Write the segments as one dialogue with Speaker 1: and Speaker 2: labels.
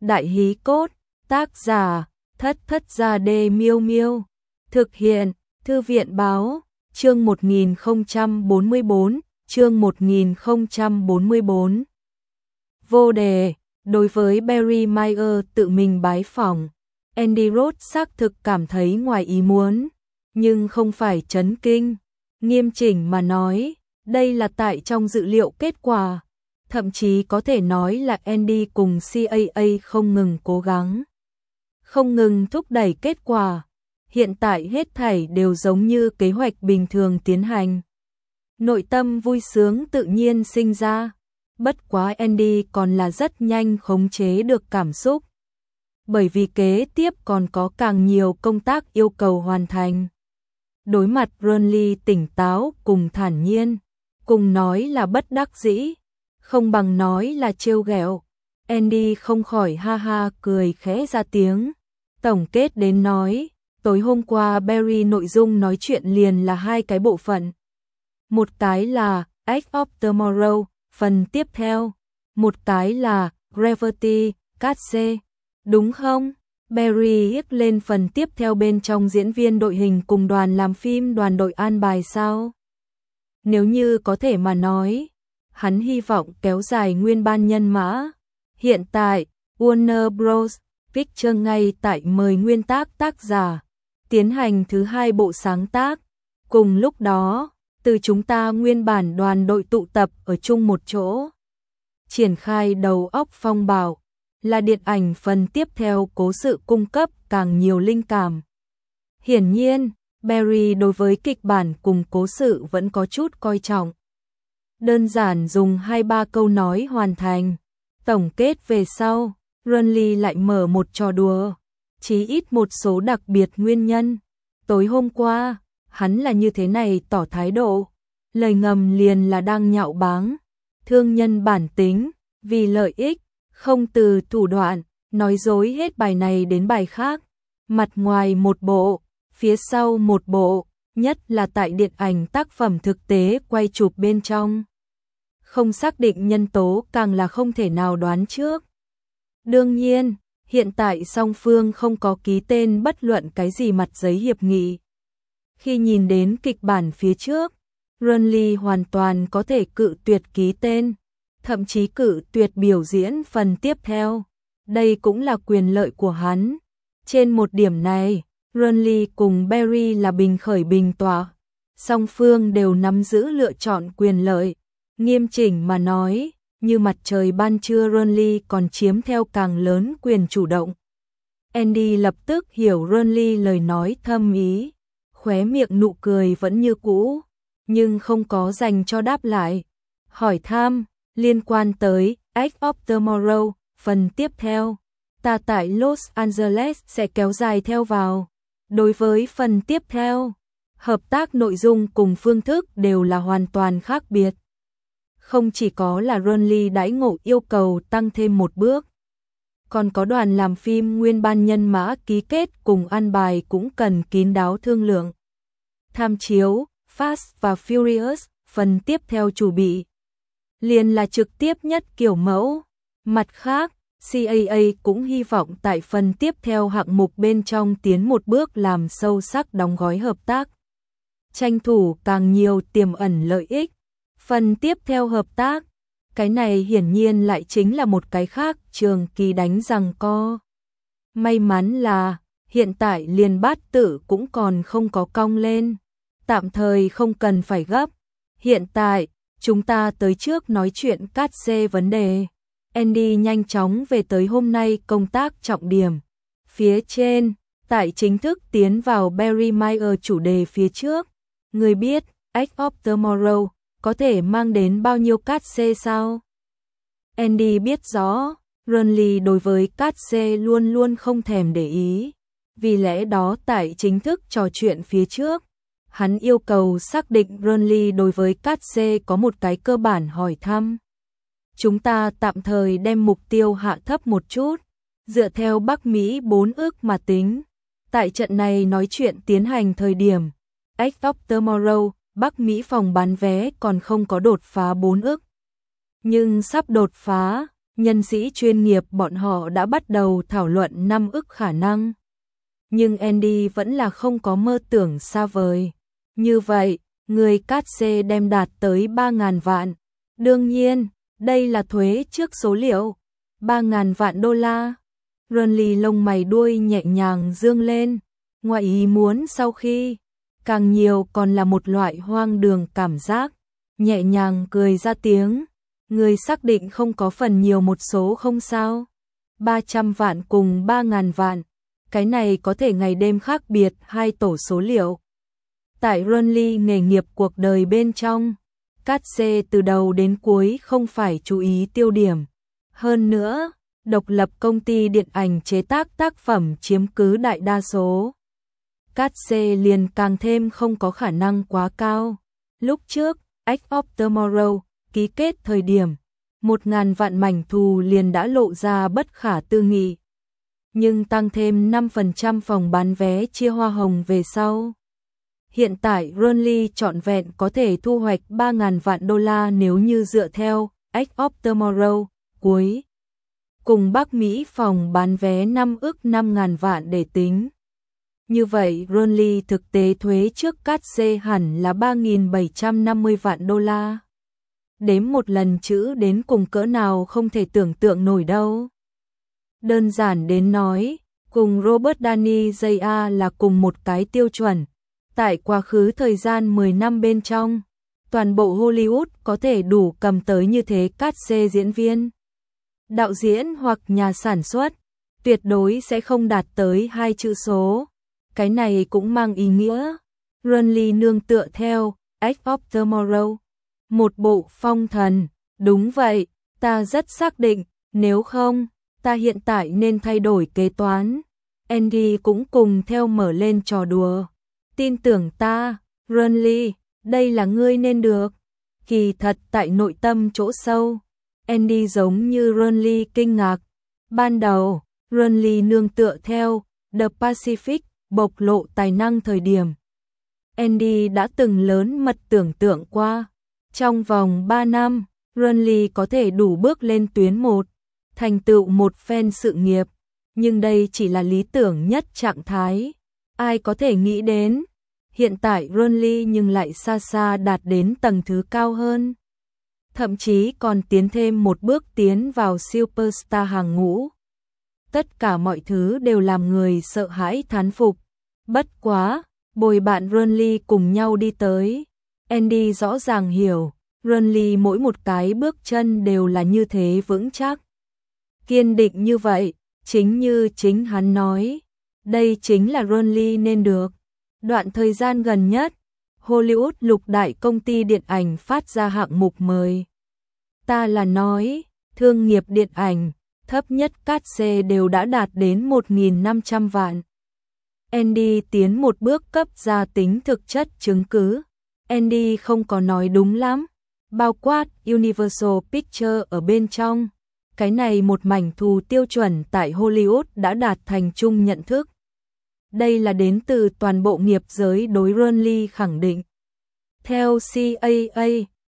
Speaker 1: Đại hí cốt, tác giả, Thất Thất Gia Đê Miêu Miêu. Thực hiện, Thư viện báo, chương 1044, chương 1044. Vô đề, đối với Barry Meyer tự mình bái phỏng, Andy Roth xác thực cảm thấy ngoài ý muốn, nhưng không phải chấn kinh. Nghiêm chỉnh mà nói, đây là tại trong dự liệu kết quả. Thậm chí có thể nói là Andy cùng CAA không ngừng cố gắng, không ngừng thúc đẩy kết quả. Hiện tại hết thảy đều giống như kế hoạch bình thường tiến hành. Nội tâm vui sướng tự nhiên sinh ra. Bất quá Andy còn là rất nhanh khống chế được cảm xúc. Bởi vì kế tiếp còn có càng nhiều công tác yêu cầu hoàn thành. Đối mặt Burnley tỉnh táo cùng thản nhiên, cùng nói là bất đắc dĩ, không bằng nói là trêu ghẹo. Andy không khỏi ha ha cười khẽ ra tiếng. Tổng kết đến nói, tối hôm qua Barry nội dung nói chuyện liền là hai cái bộ phận. Một cái là Edge of Tomorrow, phần tiếp theo. Một cái là Gravity, Catse. Đúng không? Barry hiếc lên phần tiếp theo bên trong diễn viên đội hình cùng đoàn làm phim đoàn đội an bài sao? Nếu như có thể mà nói, hắn hy vọng kéo dài nguyên ban nhân mã. Hiện tại, Warner Bros. Pictures ngay tại mời nguyên tác giả tiến hành thứ hai bộ sáng tác. Cùng lúc đó, từ chúng ta nguyên bản đoàn đội tụ tập ở chung một chỗ, triển khai đầu óc phong bạo, là điện ảnh phần tiếp theo cố sự cung cấp càng nhiều linh cảm. Hiển nhiên, Barry đối với kịch bản cùng cố sự vẫn có chút coi trọng. Đơn giản dùng 2-3 câu nói hoàn thành. Tổng kết về sau, Burnley lại mở một trò đùa, chí ít một số đặc biệt nguyên nhân. Tối hôm qua, hắn là như thế này tỏ thái độ, lời ngầm liền là đang nhạo báng thương nhân bản tính, vì lợi ích, không từ thủ đoạn, nói dối hết bài này đến bài khác, mặt ngoài một bộ, phía sau một bộ, nhất là tại điện ảnh tác phẩm thực tế quay chụp bên trong. Không xác định nhân tố càng là không thể nào đoán trước. Đương nhiên, hiện tại song phương không có ký tên bất luận cái gì mặt giấy hiệp nghị. Khi nhìn đến kịch bản phía trước, Burnley hoàn toàn có thể cự tuyệt ký tên, thậm chí cự tuyệt biểu diễn phần tiếp theo. Đây cũng là quyền lợi của hắn. Trên một điểm này, Burnley cùng Barry là bình khởi bình tọa. Song phương đều nắm giữ lựa chọn quyền lợi. Nghiêm chỉnh mà nói, như mặt trời ban trưa Burnley còn chiếm theo càng lớn quyền chủ động. Andy lập tức hiểu Burnley lời nói thâm ý, khóe miệng nụ cười vẫn như cũ, nhưng không có dành cho đáp lại. Hỏi thăm, liên quan tới Edge of Tomorrow, phần tiếp theo, ta tại Los Angeles sẽ kéo dài theo vào. Đối với phần tiếp theo, hợp tác nội dung cùng phương thức đều là hoàn toàn khác biệt. Không chỉ có là Burnley đãi ngộ yêu cầu tăng thêm một bước, còn có đoàn làm phim nguyên ban nhân mã ký kết cùng an bài cũng cần kín đáo thương lượng. Tham chiếu, Fast và Furious, phần tiếp theo chủ bị, liền là trực tiếp nhất kiểu mẫu. Mặt khác, CAA cũng hy vọng tại phần tiếp theo hạng mục bên trong tiến một bước làm sâu sắc đóng gói hợp tác, tranh thủ càng nhiều tiềm ẩn lợi ích. Phần tiếp theo hợp tác, cái này hiển nhiên lại chính là một cái khác trường kỳ đánh giằng co. May mắn là, hiện tại liền bát tự cũng còn không có cong lên, tạm thời không cần phải gấp. Hiện tại, chúng ta tới trước nói chuyện cát xê vấn đề. Andy nhanh chóng về tới hôm nay công tác trọng điểm. Phía trên, tại chính thức tiến vào Barry Meyer chủ đề phía trước, người biết, Edge of Tomorrow có thể mang đến bao nhiêu cát xê sao? Andy biết rõ, Burnley đối với cát xê luôn luôn không thèm để ý. Vì lẽ đó tại chính thức trò chuyện phía trước, hắn yêu cầu xác định Burnley đối với cát xê có một cái cơ bản hỏi thăm. Chúng ta tạm thời đem mục tiêu hạ thấp một chút, dựa theo Bắc Mỹ 4 ức mà tính. Tại trận này nói chuyện tiến hành thời điểm, Edge of Tomorrow, Bắc Mỹ phòng bán vé còn không có đột phá 4 ức. Nhưng sắp đột phá, Nhân sĩ chuyên nghiệp bọn họ đã bắt đầu thảo luận 5 ức khả năng. Nhưng Andy vẫn là không có mơ tưởng xa vời. Như vậy, người cát xê đem đạt tới 3.000 vạn. Đương nhiên, đây là thuế trước số liệu. 3.000 vạn đô la. Ronly lông mày đuôi nhẹ nhàng dương lên. Ngoài ý muốn sau khi, càng nhiều còn là một loại hoang đường cảm giác. Nhẹ nhàng cười ra tiếng. Người xác định không có phần nhiều một số không sao. 300 vạn cùng 3.000 vạn. Cái này có thể ngày đêm khác biệt hai tổ số liệu. Tại Ronly nghề nghiệp cuộc đời bên trong, cát xê từ đầu đến cuối không phải chú ý tiêu điểm. Hơn nữa, độc lập công ty điện ảnh chế tác tác phẩm chiếm cứ đại đa số. Cát xê liền càng thêm không có khả năng quá cao. Lúc trước, Edge of Tomorrow ký kết thời điểm, 1.000 vạn mảnh thù liền đã lộ ra bất khả tư nghị. Nhưng tăng thêm 5% phòng bán vé chia hoa hồng về sau. Hiện tại Ronly trọn vẹn có thể thu hoạch 3.000 vạn đô la nếu như dựa theo Edge of Tomorrow cuối. Cùng Bắc Mỹ phòng bán vé 5 ức 5.000 vạn để tính. Như vậy Ronly thực tế thuế trước cát xê hẳn là 3.750 vạn đô la. Đếm một lần chữ đến cùng cỡ nào không thể tưởng tượng nổi đâu. Đơn giản đến nói, cùng Robert Downey Jr. là cùng một cái tiêu chuẩn. Tại quá khứ thời gian 10 năm bên trong, toàn bộ Hollywood có thể đủ cầm tới như thế cát xê diễn viên, đạo diễn hoặc nhà sản xuất, tuyệt đối sẽ không đạt tới 2 chữ số. Cái này cũng mang ý nghĩa, Ronly nương tựa theo Edge of Tomorrow, một bộ phong thần. Đúng vậy, ta rất xác định, nếu không, ta hiện tại nên thay đổi kế toán. Andy cũng cùng theo mở lên trò đùa. Tin tưởng ta, Ronly, đây là ngươi nên được. Kỳ thật tại nội tâm chỗ sâu, Andy giống như Ronly kinh ngạc. Ban đầu, Ronly nương tựa theo The Pacific bộc lộ tài năng thời điểm. Andy đã từng lớn mật tưởng tượng qua. Trong vòng 3 năm, Ronly có thể đủ bước lên tuyến 1, thành tựu một phen sự nghiệp. Nhưng đây chỉ là lý tưởng nhất trạng thái. Ai có thể nghĩ đến, hiện tại Ronly nhưng lại xa xa đạt đến tầng thứ cao hơn. Thậm chí còn tiến thêm một bước tiến vào superstar hàng ngũ. Tất cả mọi thứ đều làm người sợ hãi thán phục. Bất quá, bồi bạn Ronly cùng nhau đi tới. Andy rõ ràng hiểu, Ronly mỗi một cái bước chân đều là như thế vững chắc. Kiên định như vậy, chính như chính hắn nói. Đây chính là Ronly nên được. Đoạn thời gian gần nhất, Hollywood lục đại công ty điện ảnh phát ra hạng mục mời. Ta là nói, thương nghiệp điện ảnh, thấp nhất cát xê đều đã đạt đến 1.500 vạn. Andy tiến một bước cấp ra tính thực chất chứng cứ. Andy không có nói đúng lắm, bao quát Universal Pictures ở bên trong. Cái này một mảnh thù tiêu chuẩn tại Hollywood đã đạt thành chung nhận thức. Đây là đến từ toàn bộ nghiệp giới đối Ronly khẳng định. Theo CAA,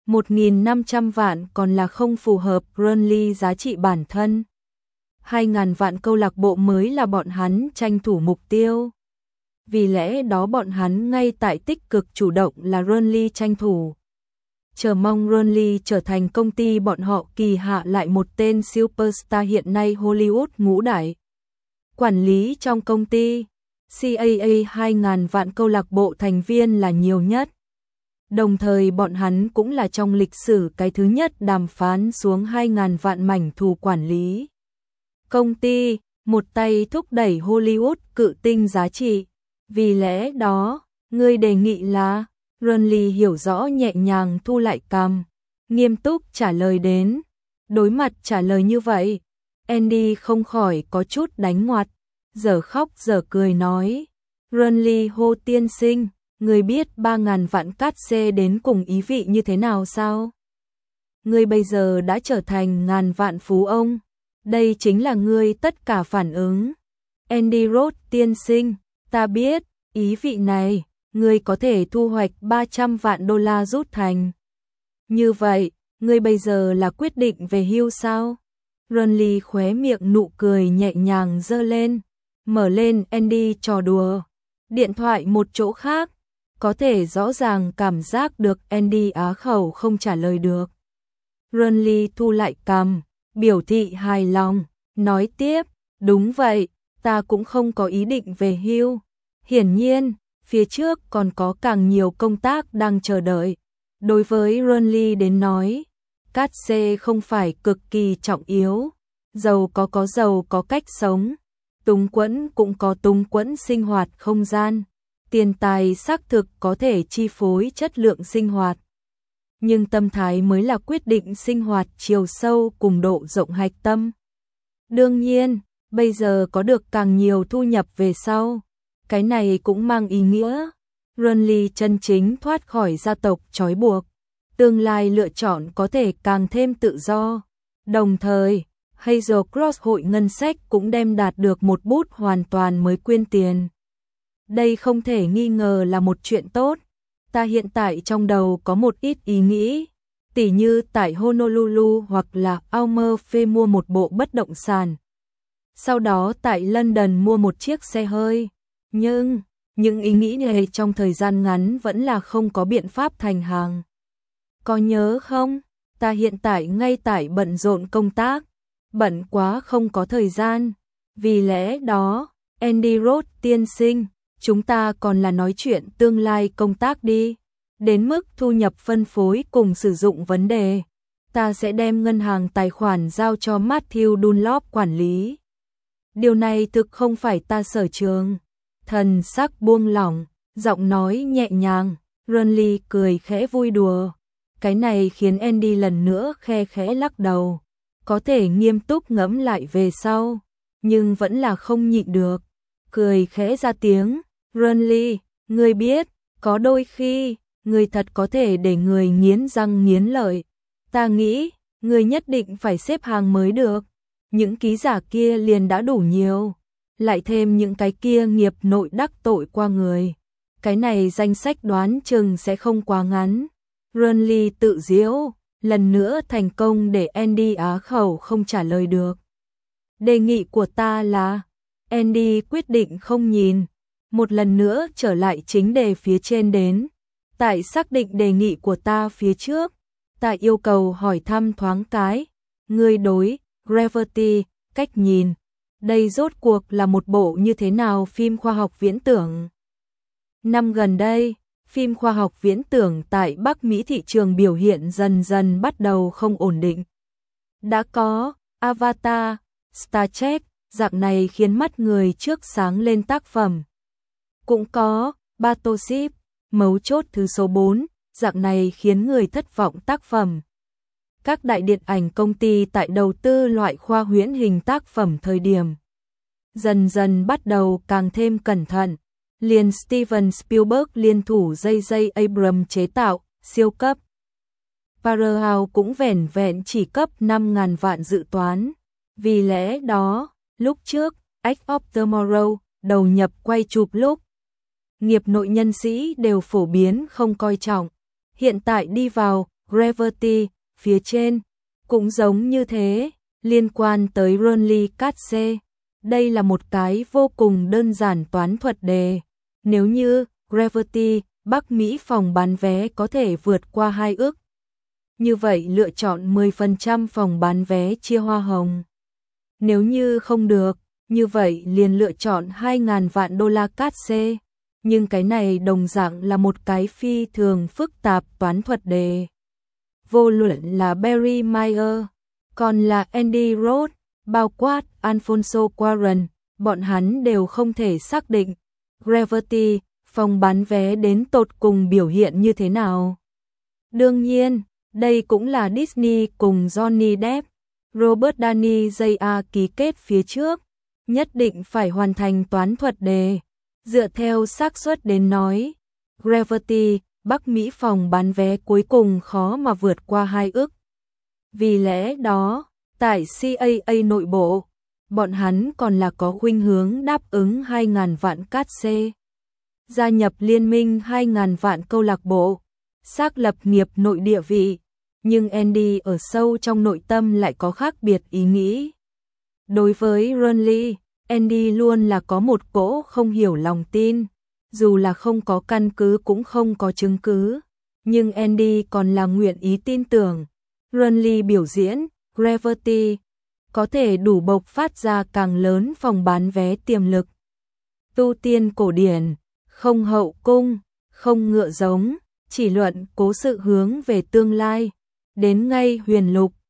Speaker 1: 1.500 vạn còn là không phù hợp Ronly giá trị bản thân. 2.000 vạn câu lạc bộ mới là bọn hắn tranh thủ mục tiêu. Vì lẽ đó bọn hắn ngay tại tích cực chủ động là Ronly tranh thủ. Chờ mong Ronly trở thành công ty bọn họ kỳ hạ lại một tên superstar hiện nay Hollywood ngũ đại. Quản lý trong công ty, CAA 2.000 vạn câu lạc bộ thành viên là nhiều nhất. Đồng thời bọn hắn cũng là trong lịch sử cái thứ nhất đàm phán xuống 2.000 vạn mảnh thù quản lý. Công ty, một tay thúc đẩy Hollywood cự tinh giá trị. Vì lẽ đó, ngươi đề nghị là, Ronly hiểu rõ nhẹ nhàng thu lại cằm, nghiêm túc trả lời đến. Đối mặt trả lời như vậy, Andy không khỏi có chút đánh ngoặt, giờ khóc giờ cười nói. Ronly hô tiên sinh, ngươi biết 3.000 vạn cát xê đến cùng ý vị như thế nào sao? Ngươi bây giờ đã trở thành ngàn vạn phú ông. Đây chính là ngươi tất cả phản ứng. Andy Roth tiên sinh, ta biết, ý vị này, ngươi có thể thu hoạch 300 vạn đô la rút thành. Như vậy, ngươi bây giờ là quyết định về hưu sao? Ronly khóe miệng nụ cười nhẹ nhàng giơ lên, mở lên Andy trò đùa. Điện thoại một chỗ khác, có thể rõ ràng cảm giác được Andy á khẩu không trả lời được. Ronly thu lại cằm, biểu thị hài lòng, nói tiếp, đúng vậy, ta cũng không có ý định về hưu. Hiển nhiên, phía trước còn có càng nhiều công tác đang chờ đợi. Đối với Ronly đến nói, cát xê không phải cực kỳ trọng yếu, giàu có cách sống, túng quẫn cũng có túng quẫn sinh hoạt không gian, tiền tài xác thực có thể chi phối chất lượng sinh hoạt. Nhưng tâm thái mới là quyết định sinh hoạt chiều sâu cùng độ rộng hạch tâm. Đương nhiên, bây giờ có được càng nhiều thu nhập về sau, cái này cũng mang ý nghĩa Ronly chân chính thoát khỏi gia tộc trói buộc, tương lai lựa chọn có thể càng thêm tự do. Đồng thời, Hazel Cross hội ngân sách cũng đem đạt được một bút hoàn toàn mới quyên tiền. Đây không thể nghi ngờ là một chuyện tốt. Ta hiện tại trong đầu có một ít ý nghĩ, tỉ như tại Honolulu hoặc là Amalfi mua một bộ bất động sản. Sau đó tại London mua một chiếc xe hơi. Nhưng, những ý nghĩ này trong thời gian ngắn vẫn là không có biện pháp thành hàng. Có nhớ không? Ta hiện tại ngay tại bận rộn công tác, bận quá không có thời gian. Vì lẽ đó, Andy Roth tiên sinh, chúng ta còn là nói chuyện tương lai công tác đi. Đến mức thu nhập phân phối cùng sử dụng vấn đề, ta sẽ đem ngân hàng tài khoản giao cho Matthew Dunlop quản lý. Điều này thực không phải ta sở trường. Thần sắc buông lỏng, giọng nói nhẹ nhàng, Ronly cười khẽ vui đùa. Cái này khiến Andy lần nữa khe khẽ lắc đầu. Có thể nghiêm túc ngẫm lại về sau, nhưng vẫn là không nhịn được. Cười khẽ ra tiếng, Ronly, ngươi biết, có đôi khi, ngươi thật có thể để người nghiến răng nghiến lợi. Ta nghĩ, ngươi nhất định phải xếp hàng mới được. Những ký giả kia liền đã đủ nhiều. Lại thêm những cái kia nghiệp nội đắc tội qua người. Cái này danh sách đoán chừng sẽ không quá ngắn. Ronly tự giễu, lần nữa thành công để Andy á khẩu không trả lời được. Đề nghị của ta là, Andy quyết định không nhìn. Một lần nữa trở lại chính đề phía trên đến. Tại xác định đề nghị của ta phía trước, ta yêu cầu hỏi thăm thoáng cái. Ngươi đối, Gravity, cách nhìn. Đây rốt cuộc là một bộ như thế nào phim khoa học viễn tưởng? Năm gần đây, phim khoa học viễn tưởng tại Bắc Mỹ thị trường biểu hiện dần dần bắt đầu không ổn định. Đã có Avatar, Star Trek, dạng này khiến mắt người trước sáng lên tác phẩm. Cũng có Battleship, mấu chốt thứ số 4, dạng này khiến người thất vọng tác phẩm. Các đại điện ảnh công ty tại đầu tư loại khoa huyễn hình tác phẩm thời điểm dần dần bắt đầu càng thêm cẩn thận. Liền Steven Spielberg liên thủ J.J. Abrams chế tạo siêu cấp Powerhouse cũng vẻn vẹn chỉ cấp 5.000 vạn dự toán. Vì lẽ đó, lúc trước, Edge of Tomorrow đầu nhập quay chụp lúc nghiệp nội nhân sĩ đều phổ biến không coi trọng. Hiện tại đi vào Gravity phía trên cũng giống như thế, liên quan tới Ronly Katze. Đây là một cái vô cùng đơn giản toán thuật đề. Nếu như Gravity, Bắc Mỹ phòng bán vé có thể vượt qua 2 ức, như vậy lựa chọn 10% phòng bán vé chia hoa hồng. Nếu như không được, như vậy liền lựa chọn 2.000 vạn đô la Katze. Nhưng cái này đồng dạng là một cái phi thường phức tạp toán thuật đề. Vô luận là Barry Meyer, còn là Andy Roth, bao quát Alfonso Cuarón, bọn hắn đều không thể xác định Gravity, phòng bán vé đến tột cùng biểu hiện như thế nào. Đương nhiên, đây cũng là Disney cùng Johnny Depp, Robert Downey Jr. ký kết phía trước, nhất định phải hoàn thành toán thuật đề. Dựa theo xác suất đến nói, Gravity, Bắc Mỹ phòng bán vé cuối cùng khó mà vượt qua 2 ức. Vì lẽ đó, tại CAA nội bộ, bọn hắn còn là có khuynh hướng đáp ứng 2.000 vạn Katze. Gia nhập liên minh 2.000 vạn câu lạc bộ, xác lập nghiệp nội địa vị. nhưng Andy ở sâu trong nội tâm lại có khác biệt ý nghĩ. Đối với Renly, Andy luôn là có một cỗ không hiểu lòng tin, dù là không có căn cứ cũng không có chứng cứ, nhưng Andy còn là nguyện ý tin tưởng. Renly biểu diễn, Gravity, có thể đủ bộc phát ra càng lớn phòng bán vé tiềm lực. Tu tiên cổ điển, không hậu cung, không ngựa giống, chỉ luận cố sự hướng về tương lai, đến ngay huyền lục,